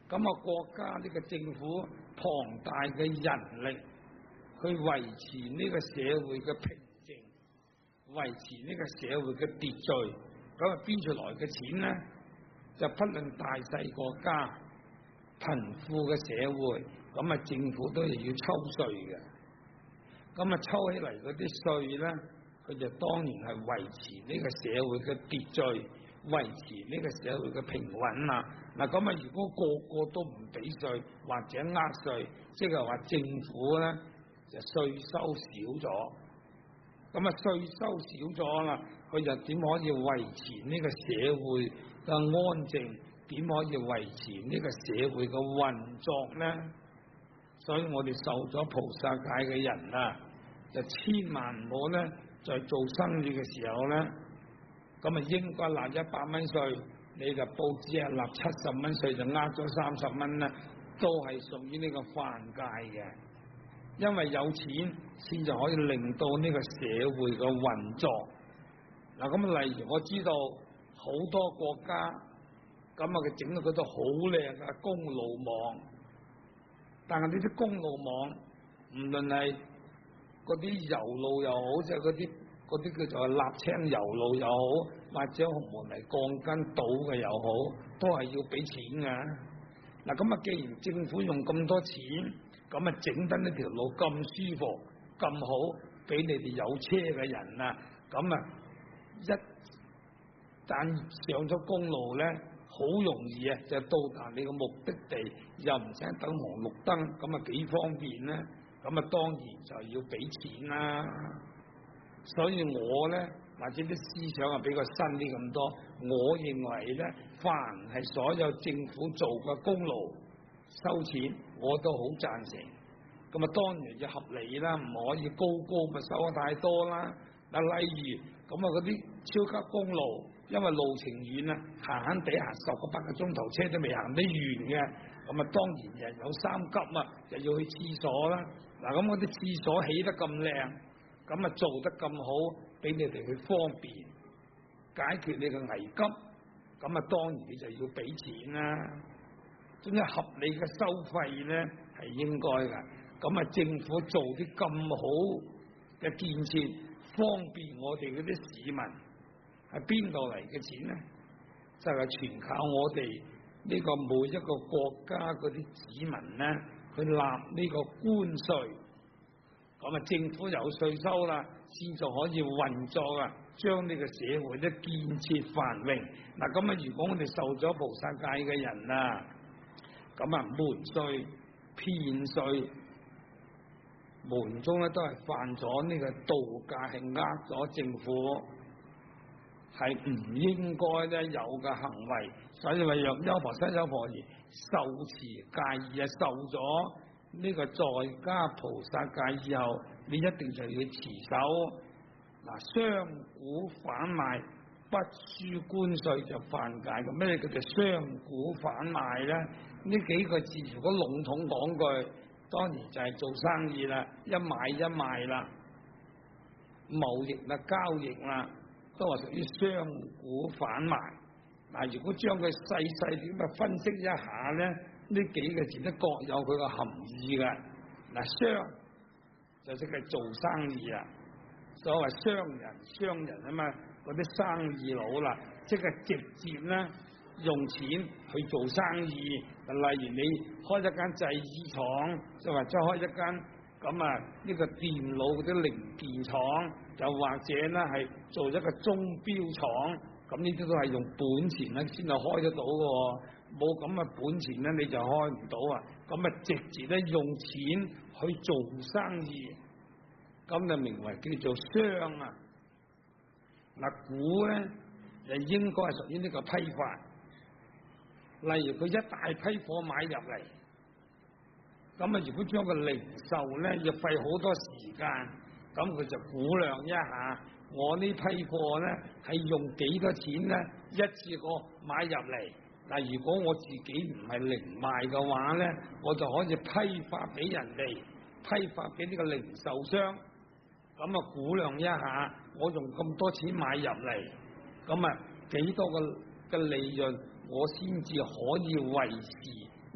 咁啊，國家呢個政府龐大嘅人力去維持呢個社會嘅平靜，維持呢個社會嘅秩序，咁啊邊處來嘅錢呢？就不論大細國家、貧富嘅社會，咁啊政府都係要抽稅嘅。咁啊抽起嚟嗰啲稅呢，佢就當然係維持呢個社會嘅秩序，維持呢個社會嘅平穩啦。嗱，咁啊如果個個都唔俾稅或者呃稅，即係話政府呢就稅收少咗。咁啊稅收少咗啦，佢就點可以維持呢個社會嘅安靜？點可以維持呢個社會嘅運作呢？所以我哋受咗菩薩戒嘅人啊，就千萬唔好呢，在做生意嘅時候呢，咁啊應該納100蚊稅，你就報紙啊納70蚊稅，就呃咗30蚊啦，都係屬於呢個犯戒嘅。因為有錢先就可以令到呢個社會嘅運作。嗱，咁例如我知道好多國家，咁啊佢整到嗰度好靚嘅公路網，但係呢啲公路網唔論係嗰啲油路又好，即係嗰啲叫做瀝青油路又好，或者紅毛泥鋼筋島嘅又好，都係要俾錢嘅。嗱，咁啊既然政府用咁多錢，咁啊整得呢條路咁舒服咁好，俾你哋有車嘅人啊，咁啊一旦上咗公路呢，好容易啊就到達你個目的地，又唔使等紅綠燈，咁啊幾方便呢？咁啊當然就要俾錢啦。所以我呢，或者啲思想啊比較新啲咁多，我認為呢，凡係所有政府做嘅公路收錢，我都好贊成。咁啊當然要合理啦，唔可以高咪收得太多啦。嗱，例如咁啊嗰啲超級公路，因為路程遠啊，閒地行10個8個鐘頭車都未行得完嘅，咁啊當然人有三急啊，就要去廁所啦。嗱，咁嗰啲廁所起得咁靚，咁啊做得咁好，俾你哋去方便解決你嘅危急，咁啊當然你就要俾錢啦。總之合理嘅收費呢係應該噶。咁啊政府做啲咁好嘅建設，方便我哋嗰啲市民，係邊度嚟嘅錢呢？就係全靠我哋呢個每一個國家嗰啲子民呢，去納呢個關稅。咁啊政府有稅收啦，先就可以運作啊，將呢個社會咧建設繁榮。嗱，咁啊如果我哋受咗菩薩戒嘅人啊，咁啊瞞稅騙稅，無形中咧都係犯咗呢個盜戒，係呃咗政府，係唔應該咧有嘅行為。所以話若優婆塞優婆夷受持戒義啊，受咗呢個在家菩薩戒以後，你一定就要持守。嗱，商股販賣不輸關稅就犯戒。咁咩叫做商股販賣咧？呢幾個字如果籠統講句，當然就係做生意啦，一買一賣啦，貿易啦、交易啦，都係屬於商股販賣。嗱，如果將佢細細點啊分析一下咧，呢幾個字都各有佢個含義嘅。嗱，商就即係做生意啊，所謂商人啊嘛，嗰啲生意佬啦，即係直接咧用錢去做生意。例如你開一間製衣廠，就或者開一間咁啊呢個電腦嗰啲零件廠，又或者咧係做一個鐘錶廠，咁呢啲都係用本錢咧先係開得到嘅，冇咁嘅本錢咧你就開唔到啊。咁啊直接咧用錢去做生意，咁就名為叫做商啊。嗱，股咧就應該係屬於呢個批發。例如佢一大批貨買入嚟，咁啊如果將個零售咧要費好多時間，咁佢就估量一下，我呢批貨咧係用幾多錢咧一次過買入嚟。嗱，如果我自己唔係零賣嘅話咧，我就可以批發俾人哋，批發俾呢個零售商，咁啊估量一下，我用咁多錢買入嚟，咁啊幾多嘅利潤，我先至可以維持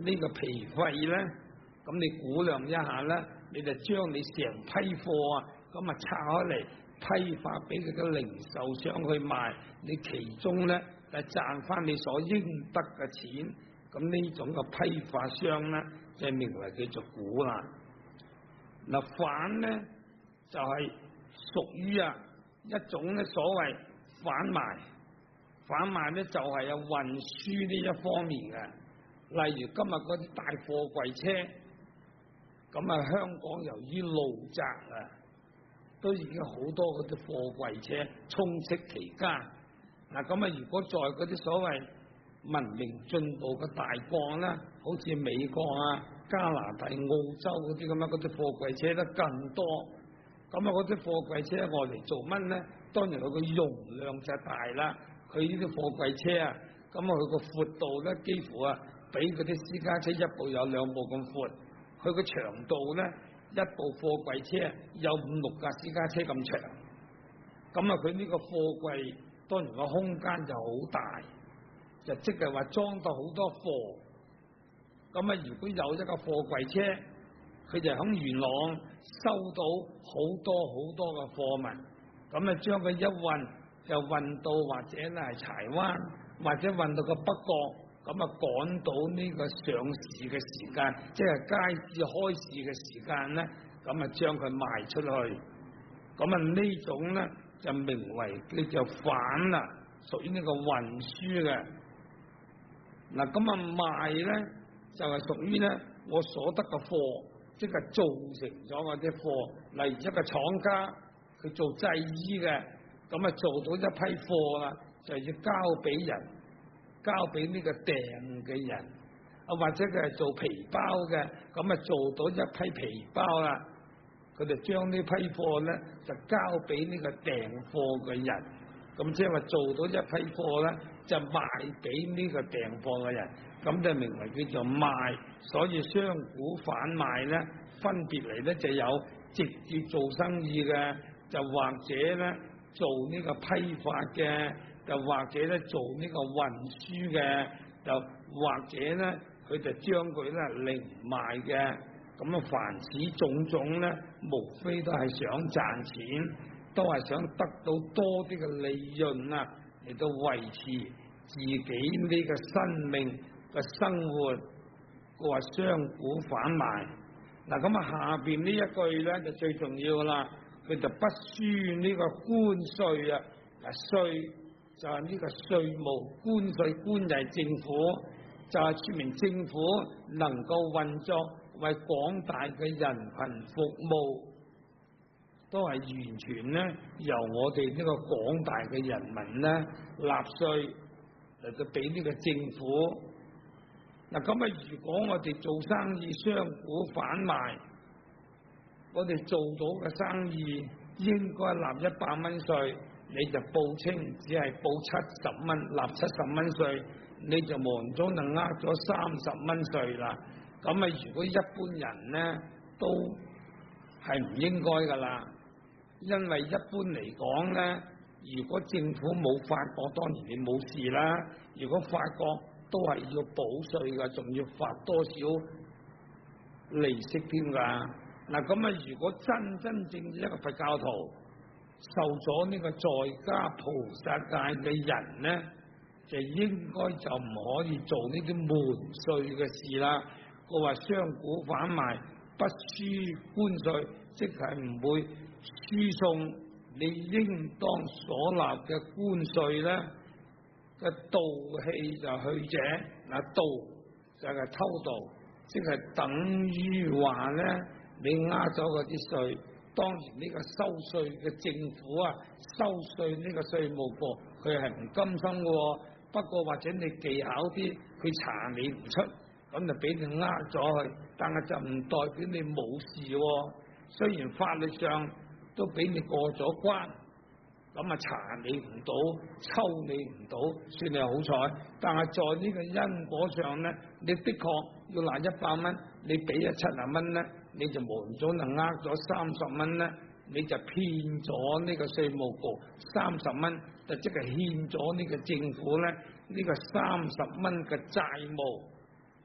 呢個皮費咧，咁你估量一下啦，你就將你成批貨啊，咁啊拆開嚟批發俾佢嘅零售商去賣，你其中咧就賺翻你所應得嘅錢，咁呢種嘅批發商咧就名為叫做股啦。嗱，販咧就係屬於一種咧所謂販賣，販賣咧就係有運輸呢一方面嘅，例如今日嗰啲大貨櫃車，咁香港由於路窄都已經好多嗰啲貨櫃車充斥其間。嗱，咁如果在嗰啲所謂文明進步嘅大國啦，好似美國加拿大、澳洲嗰啲咁樣，嗰啲貨櫃車得更多。咁嗰啲貨櫃車我嚟做乜咧？當然佢個容量就大啦。佢呢啲貨櫃車咁佢個闊度咧幾乎比嗰啲私家車一部有兩部咁闊。佢個長度咧，一部貨櫃車有5-6架私家車咁長。咁佢呢個貨櫃當然個空間就好大，就即係話裝到好多貨。咁如果有一個貨櫃車，佢就喺元朗收到好多嘅貨物，咁將佢一運就運到或者咧係柴灣，或者運到個北角，咁趕到呢個上市嘅時間，即係街市開市嘅時間咧，咁將佢賣出去。咁呢種咧就名為叫做販啦，屬於呢個運輸嘅。嗱，咁賣咧就係屬於咧我所得嘅貨，即係造成咗嗰啲貨，例如一個廠家佢做製衣嘅，咁做到一批貨啦，就要交俾人，交俾呢個訂嘅人，或者佢係做皮包嘅，咁做到一批皮包啦，佢就將呢批貨咧就交俾呢個訂貨嘅人，咁即係話做到一批貨咧就賣俾呢個訂貨嘅人，咁就名為叫做賣。所以商股販賣咧分別嚟咧就有直接做生意嘅，就或者咧做呢個批發嘅，就或者咧做呢個運輸嘅，就或者咧佢就將佢咧零賣嘅。咁凡此種種咧，無非都係想賺錢，都係想得到多啲嘅利潤嚟到維持自己呢個生命嘅生活。佢話商股販賣。嗱，咁下邊呢一句咧就最重要啦，佢就不輸呢個關稅稅就係呢個稅務關稅，官就係政府，就係說明政府能夠運作為廣大嘅人群服務，都係完全咧由我哋呢個廣大嘅人民咧納稅嚟到俾呢個政府。嗱，咁如果我哋做生意商股販賣，我哋做到嘅生意應該納100蚊稅，你就報稱只係報70蚊，納70蚊稅，你就無形中就呃咗30蚊稅啦。咁如果一般人咧都係唔應該噶啦，因為一般嚟講咧，如果政府冇發覺，當然你冇事啦。如果發覺，都係要補稅噶，仲要發多少利息添噶。嗱，咁如果真正一個佛教徒受咗呢個在家菩薩戒嘅人咧，就應該就唔可以做呢啲瞞稅嘅事啦。佢話商股販賣不輸關稅，即係唔會輸送你應當所納嘅關稅咧。嘅盜棄就去者，盜就係偷盜，即係等於話咧，你呃咗嗰啲稅，當然呢個收稅嘅政府收稅呢個稅務局佢係唔甘心嘅，不過或者你技巧啲，佢查你唔出，咁就俾你呃咗去，但係就唔代表你冇事，雖然法律上都俾你過咗關。咁查你唔到，抽你唔到，算你好彩。但係在呢個因果上咧，你的確要拿100蚊，你俾咗70蚊咧，你就無形中就呃咗30蚊咧，你就騙咗呢個稅務局30蚊，就即係欠咗呢個政府咧呢個30蚊嘅債務。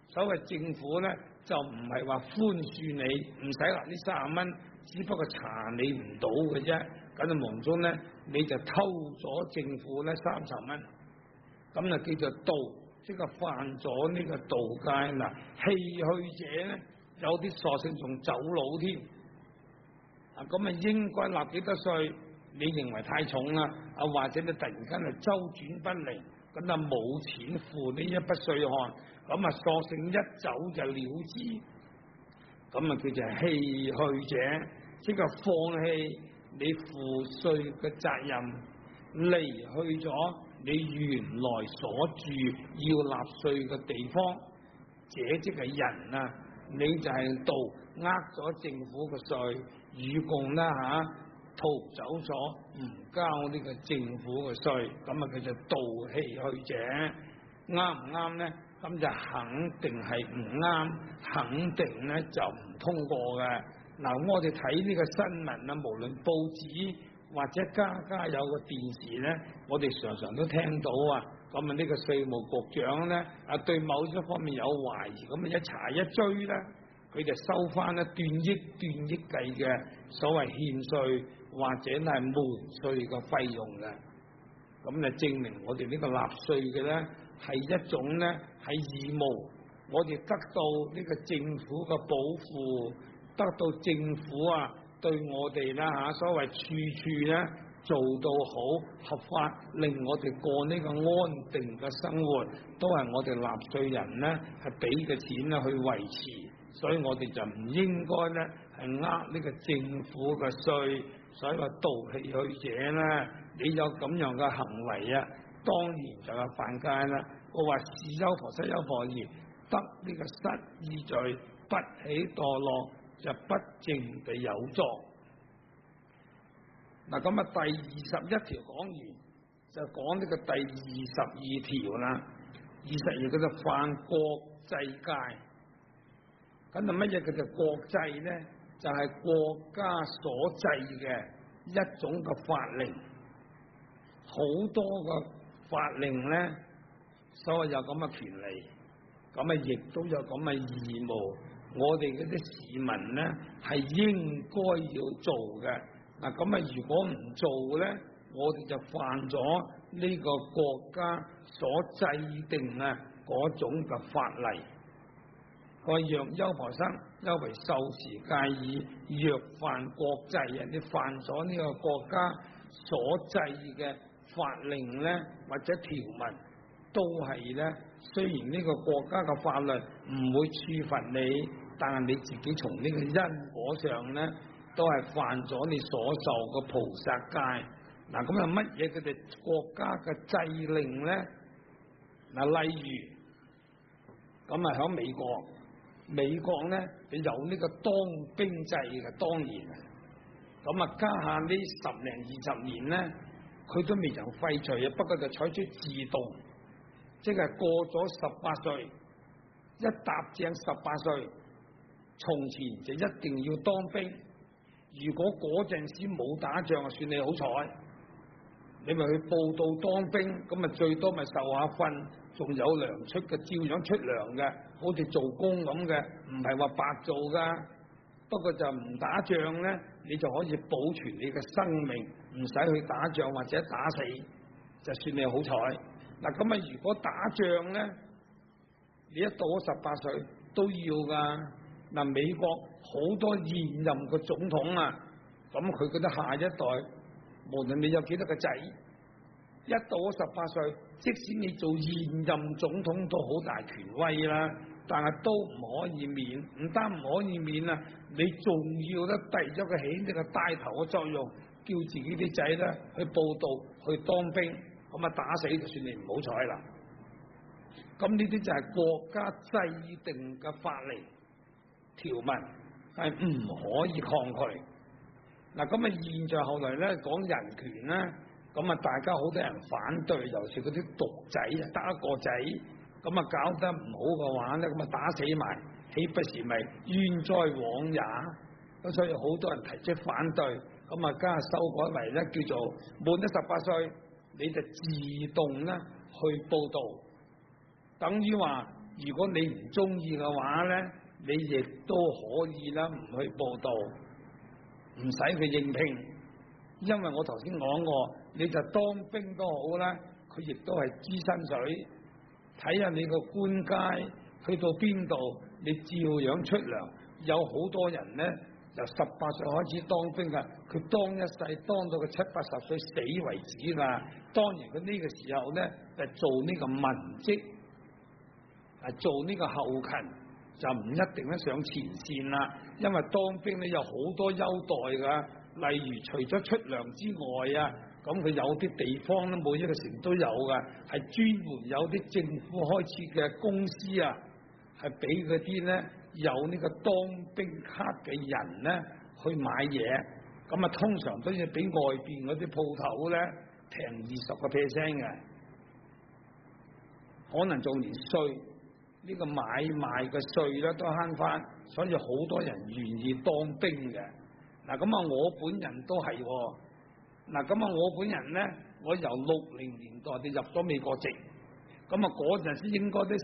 所謂政府咧就唔係話寬恕你，唔使拿呢30蚊，只不過查你唔到嘅啫。咁就無中咧你就偷咗政府咧30蚊，咁就叫做盜，即係犯咗呢個盜戒嗱。棄去者咧有啲索性仲走佬添。咁應該納幾多稅？你認為太重啦，或者你突然間係周轉不靈，咁冇錢付呢一筆稅項，咁索性一走就了之，咁叫做棄去者，即係放棄你付稅嘅責任，離去咗你原來所住要納稅嘅地方，這即係人啊，你就係盜呃咗政府嘅稅，與共啦逃走咗唔交呢個政府嘅稅，咁佢就盜棄去者，啱唔啱咧？咁就肯定係唔啱，肯定咧就唔通過嘅。嗱，我哋睇呢個新聞啊，無論報紙或者家有個電視咧，我哋常常都聽到啊。咁呢個稅務局長咧對某一方面有懷疑，咁一查一追咧，佢就收翻咧斷億計嘅所謂欠稅或者係瞞稅嘅費用嘅。咁就證明我哋呢個納稅嘅咧係一種咧係義務，我哋得到呢個政府嘅保護，得到政府對我哋啦所謂處處咧做到好合法，令我哋過呢個安定嘅生活，都係我哋納稅人咧係俾嘅錢咧去維持，所以我哋就唔應該咧係呢個政府嘅稅。所以話盜棄去者咧，你有咁樣嘅行為當然就係犯戒啦。我話是優婆塞優婆夷，得呢個失意罪，不起墮落，就不正地有作。嗱，咁第21條講完，就講呢個第22條啦。22叫做犯國際戒，咁就乜嘢叫做國際咧？就係國家所制嘅一種嘅法令，好多個法令咧，所謂有咁嘅權利，咁亦都有咁嘅義務。我哋嗰啲市民咧係應該要做嘅。嗱，咁如果唔做咧，我哋就犯咗呢個國家所制定嗰種嘅法例。個若優婆塞，優為受持戒已，若犯國際你犯咗呢個國家所制嘅法令咧，或者條文，都係咧。雖然呢個國家嘅法律唔會處罰你，但係你自己從呢個因果上咧，都係犯咗你所受嘅菩薩戒。嗱，咁乜嘢佢哋國家嘅制令咧？嗱，例如咁響美國咧，你有呢個當兵制嘅，當然咁加下呢10零20年咧，佢都未曾廢除啊。不過就採取自動，即係過咗18歲，一踏正18歲，從前就一定要當兵。如果嗰陣時冇打仗啊，算你好彩，你咪去報到當兵，咁最多咪受下訓，仲有糧出嘅，照樣出糧嘅，好似做工咁嘅，唔係話白做噶。不過就唔打仗咧，你就可以保存你嘅生命，唔使去打仗或者打死，就算你好彩。嗱，咁如果打仗咧，你一到咗18歲都要噶。嗱，美國好多現任嘅總統啊，咁佢覺得下一代，無論你有幾多個仔，一到咗18歲，即使你做現任總統都好大權威啦，但係都唔可以免，唔單唔可以免啊，你仲要咧遞咗佢起呢個帶頭嘅作用，叫自己啲仔咧去報道去當兵，咁打死就算你唔好彩啦。咁呢啲就係國家制定嘅法例條文，係唔可以抗拒。嗱，現在後來咧講人權咧，大家好多人反對，尤其是嗰啲獨仔啊，得一個仔，搞得唔好嘅話咧，打死埋，豈不是咪冤哉枉也？咁所以好多人提出反對，加修改為咧叫做滿咗18歲，你就自動咧去報道，等於話如果你唔中意嘅話咧，你亦都可以啦，唔去報到，唔使去應聘，因為我頭先講過，你就當兵都好啦，佢亦都係支薪水，睇下你個官階去到邊度，你照樣出糧。有好多人咧，由18歲開始當兵噶，佢當一世當到佢70、80歲死為止噶。當然佢呢個時候咧，就做呢個文職，做呢個後勤，就唔一定咧上前線啦。因為當兵咧有好多優待噶，例如除咗出糧之外啊，咁佢有啲地方咧，每一個城都有噶，係專門有啲政府開設嘅公司啊，係俾嗰啲咧有呢個當兵卡嘅人咧去買嘢，咁啊通常都要比外邊嗰啲鋪頭咧平20%嘅，可能仲連稅呢個買賣嘅稅咧都慳翻，所以好多人願意當兵嘅。嗱咁啊，我本人都係，嗱咁啊，我本人咧，我由60年代就入咗美國籍，咁啊嗰陣時應該都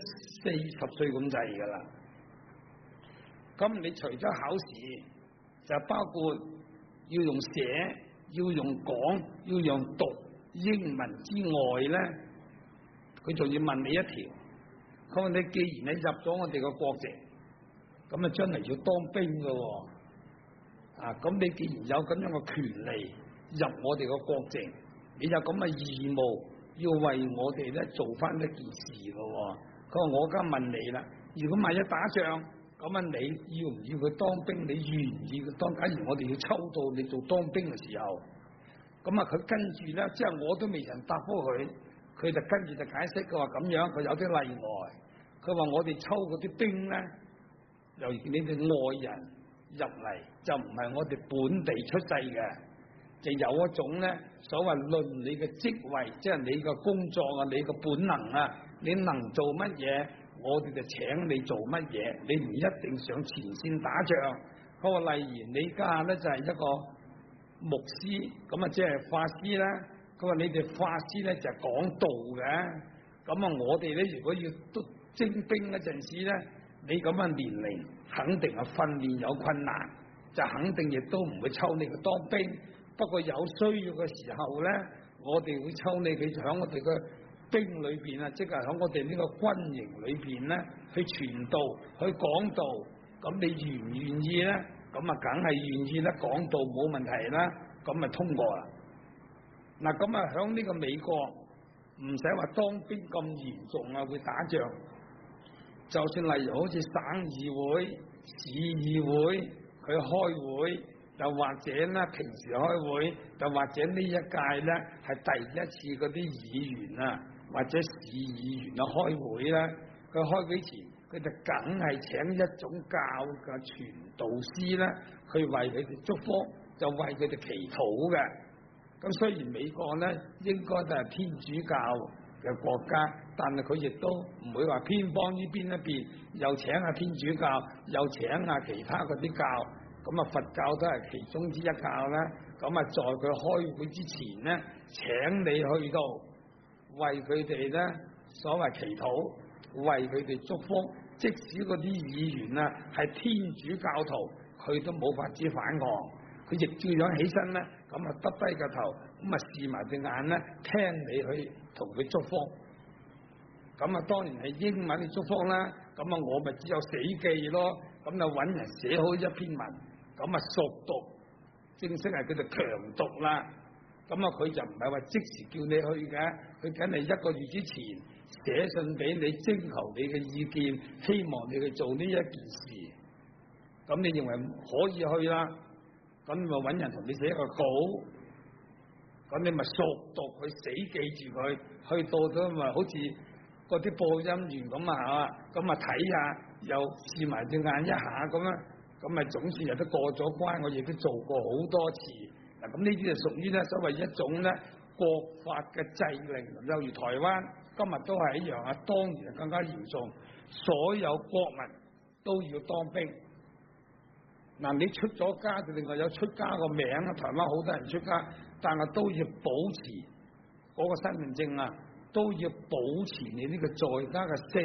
40歲咁滯噶啦。咁你除咗考試，就包括要用寫、要用講、要用讀英文之外咧，佢仲要問你一條，佢話你既然你入咗我哋個國籍，咁啊將來要當兵噶喎，咁你既然有咁樣嘅權利入我哋個國籍，你有咁嘅義務要為我哋咧做翻一件事噶喎。佢話我而家問你啦，如果萬一打仗，咁啊你要唔要佢當兵？你願唔願意佢當？假如我哋要抽到你做當兵嘅時候，咁啊佢跟住咧，即係我都未曾答覆佢，佢就跟住就解釋，佢話咁樣，佢有啲例外。佢話我哋抽嗰啲兵咧，由於你哋外人入嚟，就唔係我哋本地出世嘅，就有一種咧所謂論你嘅職位，即係你嘅工作啊，你嘅本能啊，你能做乜嘢？我哋就請你做乜嘢，你唔一定上前線打仗。佢話例如你家咧就係一個牧師，咁啊即係法師啦。佢話你哋法師咧就係講道嘅，咁啊我哋咧如果要都徵兵嗰陣時咧，你咁嘅年齡肯定係訓練有困難，就肯定亦都唔會抽你去當兵。不過有需要嘅時候咧，我哋會抽你，佢響我哋嘅兵裏邊啊，即係喺我哋呢個軍營裏邊咧，去傳道、去講道，咁你願唔願意咧？咁啊，梗係願意啦，講道冇問題啦，咁咪通過啦。嗱，咁啊，響呢個美國唔使話當兵咁嚴重啊，會打仗。就算例如好似省議會、市議會，佢開會，又或者咧平時開會，又或者呢一屆咧係第一次嗰啲議員啊，或者市議員啊開會咧，佢開會前佢就梗係請一種教嘅傳道師咧，去為佢哋祝福，就為佢哋祈禱嘅。咁雖然美國咧應該都係天主教嘅國家，但係佢亦都唔會話偏幫呢邊一邊，又請下天主教，又請下其他嗰啲教。咁啊，佛教都係其中之一教啦。咁啊，在佢開會之前咧，請你去到為佢哋咧所謂祈禱，為佢哋祝福。即使嗰啲議員啊係天主教徒，佢都冇法子反抗，佢亦照樣起身咧，咁啊耷低個頭，咁啊視埋隻眼咧，聽你去同佢祝福。咁啊，當然係英文嘅祝福啦。咁啊，我咪只有死記咯。咁就揾人寫好一篇文。咁啊，熟讀正式係叫做強讀啦。咁啊，佢就唔係話即時叫你去嘅，佢梗係1個月之前寫信俾你，徵求你嘅意見，希望你去做呢一件事。咁你認為可以去啦？咁咪揾人同你寫一個稿，咁你咪熟讀佢，死記住佢，去到咗咪好似嗰啲播音員咁啊，係嘛？咁啊睇下，又試埋隻眼一下咁啊。咁咪總算又都過咗關，我亦都做過好多次。嗱，咁呢啲就屬於咧所謂一種咧國法嘅制令，例如台灣今日都係一樣啊，當年更加嚴重，所有國民都要當兵。嗱，你出咗家就另外有出家個名啊，台灣好多人出家，但係都要保持嗰個身份證啊，都要保持你呢個在家嘅姓，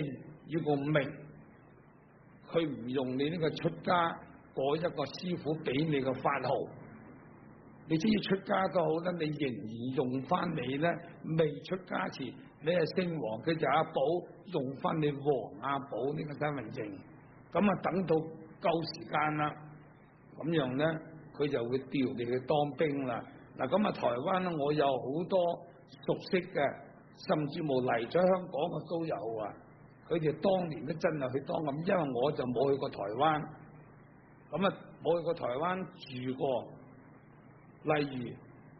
要個名，佢唔用你呢個出家嗰一個師傅俾你嘅法號，你即使出家都好啦，你仍然用翻你咧未出家前你係姓黃，佢就阿寶，用翻你黃阿寶呢個身份證，咁啊等到夠時間啦，咁樣咧佢就會調你去當兵啦。嗱咁啊，台灣咧我有好多熟悉嘅，甚至乎嚟咗香港嘅都有啊。佢哋當年都真係去當咁，因為我就冇去過台灣，咁啊冇去過台灣住過。例如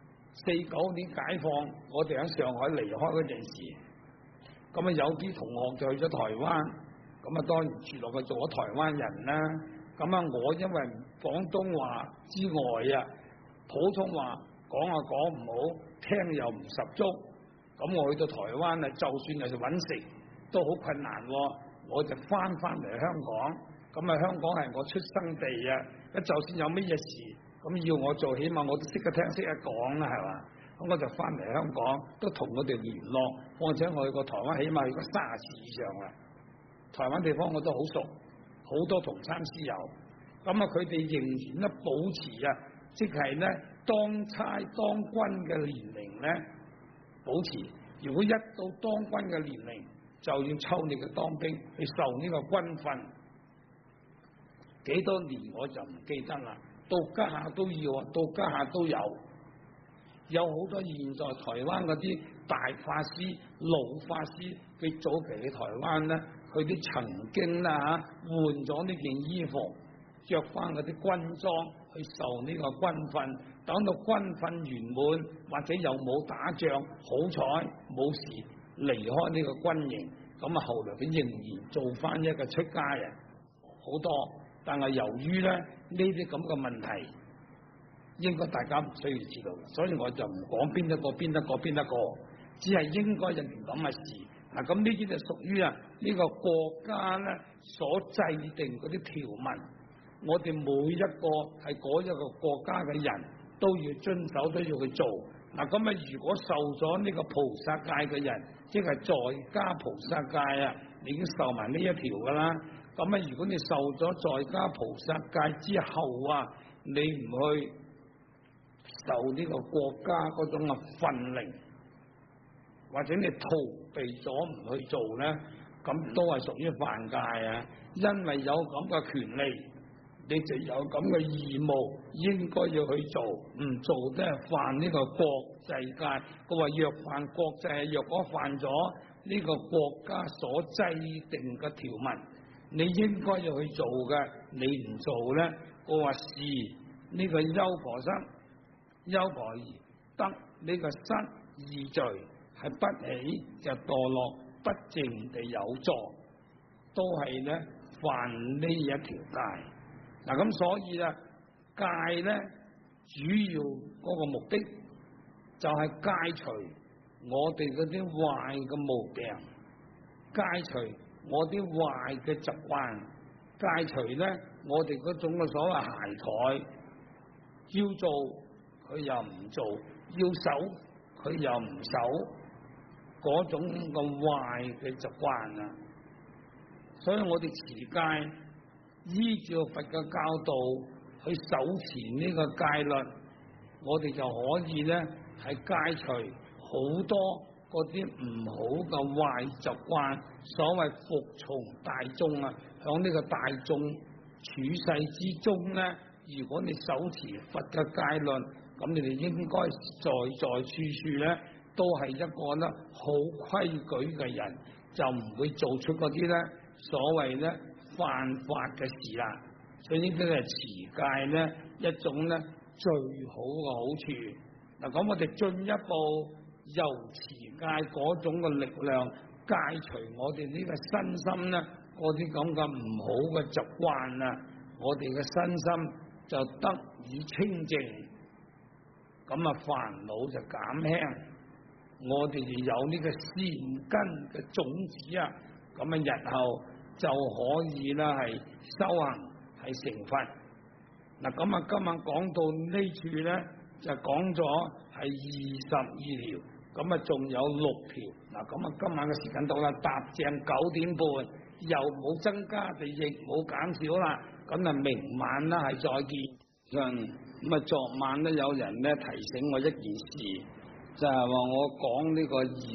49年解放，我哋喺上海離開嗰陣時，咁啊有啲同學就去咗台灣，咁啊當然住落去做咗台灣人啦。咁啊我因為廣東話之外啊，普通話講啊講唔好，聽又唔十足，咁我去到台灣啊，就算係揾食都好困難，我就翻嚟香港。咁啊香港係我出生地啊，就算有乜嘢事，咁要我做，起碼我都識得聽識得講啦，係嘛？咁我就翻嚟香港，都同佢哋聯絡。況且我去過台灣，起碼去過30次以上啦。台灣地方我都好熟，好多同參師友。咁啊，佢哋仍然咧保持啊，即係咧當差當軍嘅年齡咧保持。如果一到當軍嘅年齡，就要抽你嘅當兵去受呢個軍訓。幾多年我就唔記得啦。到家下都要啊，到家下都有好多現在台灣嗰啲大法師、老法師，佢早期喺台灣咧，佢啲曾經啦嚇換咗呢件衣服，着翻嗰啲軍裝去受呢個軍訓，等到軍訓圓滿或者又冇打仗，好彩冇事離開呢個軍營，咁啊後來佢仍然做翻一個出家人，好多。但係由於咧呢啲咁嘅問題，應該大家唔需要知道，所以我就唔講邊一個，只係應該有件咁嘅事。嗱，咁呢啲就屬於啊呢個國家咧所制定嗰啲條文，我哋每一個係嗰一個國家嘅人都要遵守，都要去做。嗱，咁啊如果受咗呢個菩薩戒嘅人，即係在家菩薩戒啊，你已經受埋呢一條噶啦。咁啊，如果你受咗在家菩薩戒之後啊，你唔去受呢個國家嗰種嘅訓令，或者你逃避咗唔去做咧，咁都係屬於犯戒啊！因為有咁嘅權利，你就有咁嘅義務，應該要去做，唔做都係犯呢個國際戒。佢話若犯國際，若果犯咗呢個國家所制定嘅條文，你應該要去做嘅，你唔做咧，我話是呢個優婆塞、優婆夷得呢個失二罪，係不起就墮落，不淨地有助，都係咧犯呢一條戒。嗱，咁所以啦，戒咧主要嗰個目的就係戒除我哋嗰啲壞嘅毛病，戒除我啲壞嘅習慣，戒除咧我哋嗰種嘅所謂懈怠，要做佢又唔做，要守佢又唔守，嗰種咁壞嘅習慣啊！所以我哋持戒，依照佛嘅教導去守持呢個戒律，我哋就可以咧係戒除好多嗰啲唔好嘅壞習慣，所謂服從大眾啊，響呢個大眾處世之中咧，如果你手持佛嘅戒律，咁你哋應該在處處咧都係一個咧好規矩嘅人，就唔會做出嗰啲咧所謂咧犯法嘅事啦。所以呢啲係持戒咧一種咧最好嘅好處。嗱，咁我哋進一步由持戒嗰種嘅力量戒除我哋呢個身心咧嗰啲咁嘅唔好嘅習慣啊，我哋嘅身心就得以清淨，咁啊煩惱就減輕，我哋就有呢個善根嘅種子啊，咁啊日後就可以啦係修行係成佛。嗱，咁啊今晚講到呢處咧就講咗係22條。咁啊，仲有6條嗱，咁啊，今晚嘅時間到啦，踏正9點半， 又冇增加，就亦冇減少啦。咁啊，明晚啦係再見。咁啊，昨晚咧有人咧提醒我一件事，就係話我講呢個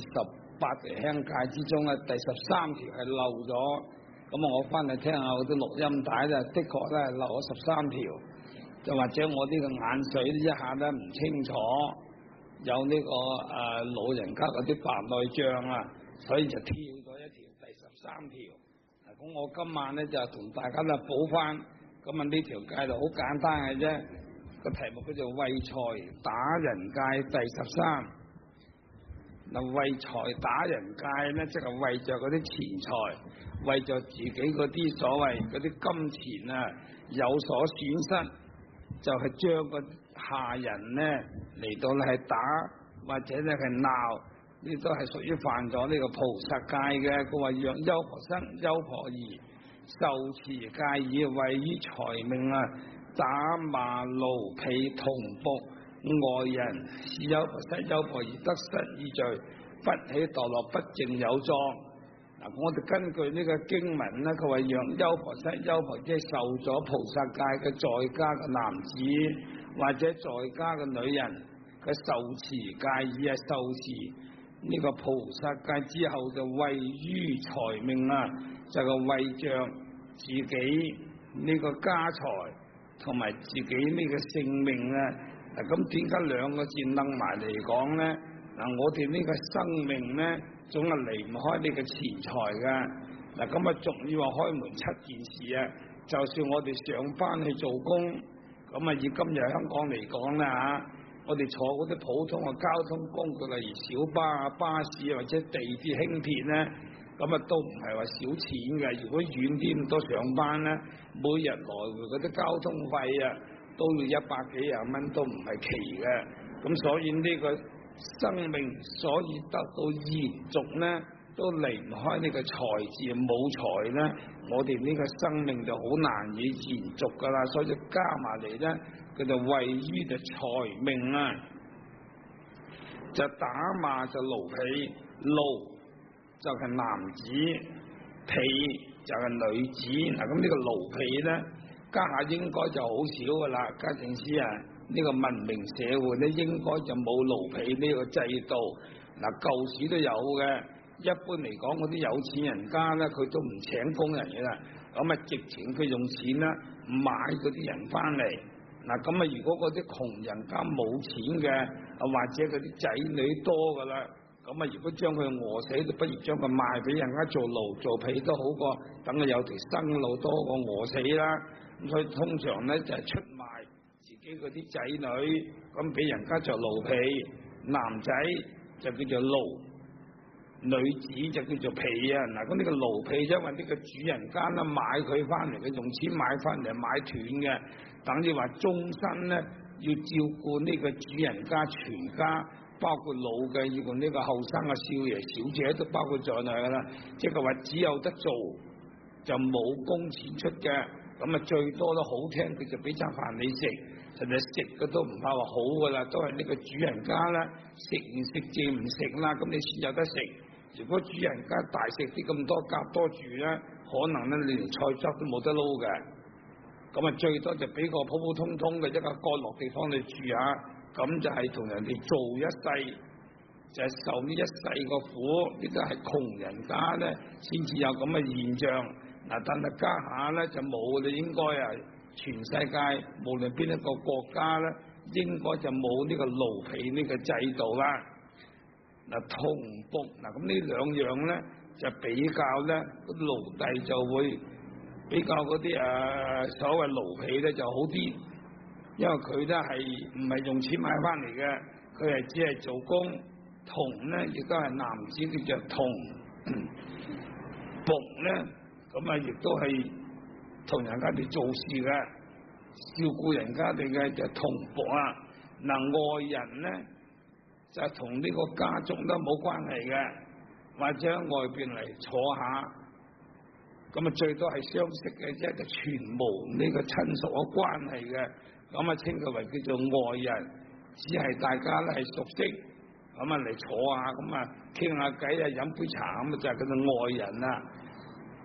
28條鄉戒之中咧，第13條係漏咗。咁啊，我翻去聽下我啲錄音帶咧，的確咧係漏咗13條，就或者我呢個眼水一下咧唔清楚，有呢個老人家嗰啲白內障啊，所以就跳咗一條第13條。咁我今晚咧就同大家咧補翻。咁啊，呢條戒就好簡單嘅啫，個題目叫做為財打人戒第13。嗱，為財打人戒咧，即係為着嗰啲錢財，為着自己嗰啲所謂嗰啲金錢啊有所損失，就係將個下人咧嚟到咧係打或者咧係鬧，呢都係屬於犯咗呢個菩薩戒嘅。佢話讓優婆塞、優婆夷受持戒以為於財命啊，打罵奴婢僮僕外人，是優婆塞、優婆夷得失意罪，不起墮落，不淨有狀。嗱，我哋根據呢個經文咧，佢話讓優婆塞、優婆夷受咗菩薩戒嘅在家嘅男子或者在家嘅女人，佢受持戒以受持呢個菩薩戒之後，就為於財命啊，就係為着自己呢個家財同埋自己呢個性命啊。嗱，咁點解兩個字掕埋嚟講咧？嗱，我哋呢個生命咧，總係離唔開呢個錢財噶。嗱，咁啊，仲要話開門7件事啊。就算我哋上班去做工，咁啊，以今日香港嚟講啦嚇，我哋坐嗰啲普通嘅交通工具，例如小巴啊、巴士或者地鐵、輕鐵咧，咁啊都唔係話少錢嘅。如果遠啲咁多上班咧，每日來回嗰啲交通費啊，都要100幾廿蚊，都唔係奇嘅。咁所以呢個生命所以得到延續咧，都離唔開呢個財字。冇財咧，我哋呢個生命就好難以延續噶啦。所以加埋嚟咧，佢就位於就財命啊，就打罵就奴婢，奴就係男子，婢就係女子。嗱，咁呢個奴婢咧，家下應該就好少噶啦。家政司啊，呢個文明社會咧，應該就冇奴婢呢個制度。嗱，舊時都有嘅。一般嚟講，嗰啲有錢人家咧，佢都唔請工人嘅啦。咁啊，直情佢用錢啦買嗰啲人翻嚟。嗱，咁啊，如果嗰啲窮人家冇錢嘅，啊或者嗰啲仔女多噶啦，咁啊，如果將佢餓死，就不如將佢賣俾人家做奴做婢都好過，等佢有條生路多過餓死啦。咁所以通常咧就係出賣自己嗰啲仔女，咁俾人家做奴婢，男仔就叫做奴，女子就叫做婢啊。嗱，咁呢個奴婢因為呢個主人家咧買佢翻嚟，佢用錢買翻嚟買斷嘅，等於話終身咧要照顧呢個主人家全家，包括老嘅要同呢個後生嘅少爺小姐都包括在內噶啦。即係話只有得做就冇工錢出嘅，咁啊最多都好聽佢就俾餐飯你食，實在食嘅都唔怕話好噶啦，都係呢個主人家啦，食唔食借唔食啦，咁你先有得食。如果主人家大食啲咁多夾多住咧，可能咧你連菜汁都冇得撈嘅。咁啊最多就俾個普普通通嘅一個角落地方你住下，咁就係同人哋做一世，就係受呢一世個苦。呢個係窮人家咧先至有咁嘅現象。嗱，但係家下咧就冇，你應該啊全世界無論邊一個國家咧，應該就冇呢個奴婢呢個制度啦。嗱，僮僕嗱，咁呢兩樣咧就比較咧，奴隸就會比較嗰啲所謂奴婢咧就好啲，因為佢咧係唔係用錢買翻嚟嘅，佢係只係做工。僮咧亦都係男子叫做僮，僕咧咁啊亦都係同人家哋做事嘅，照顧人家哋嘅就僮僕啊。嗱，外人咧就同呢個家族都冇關係嘅，或者外邊嚟坐下，咁啊最多係相識嘅啫，就全無呢個親屬嘅關係嘅，咁啊稱佢為叫做外人，只係大家咧係熟悉，咁啊嚟坐下，咁啊傾下偈啊，飲杯茶咁啊就係叫做外人啦。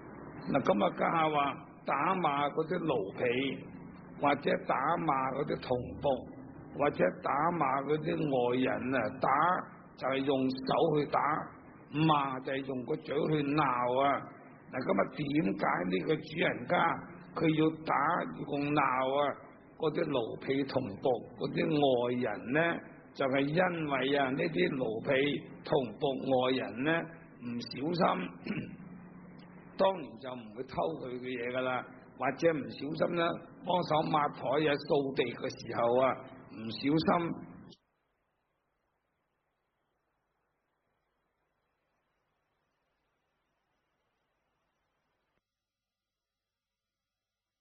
嗱，咁啊家下話打罵嗰啲奴婢，或者打罵嗰啲童僕，或者打罵嗰啲外人啊，打就係用手去打，罵就係用個嘴去鬧啊。嗱，咁啊點解呢個主人家佢要打用鬧啊嗰啲奴婢童僕嗰啲外人呢？就係因為啊呢啲奴婢童僕外人呢唔小心，當然就唔會偷佢嘅嘢噶啦，或者唔小心咧幫手抹台啊掃地嘅時候啊唔小心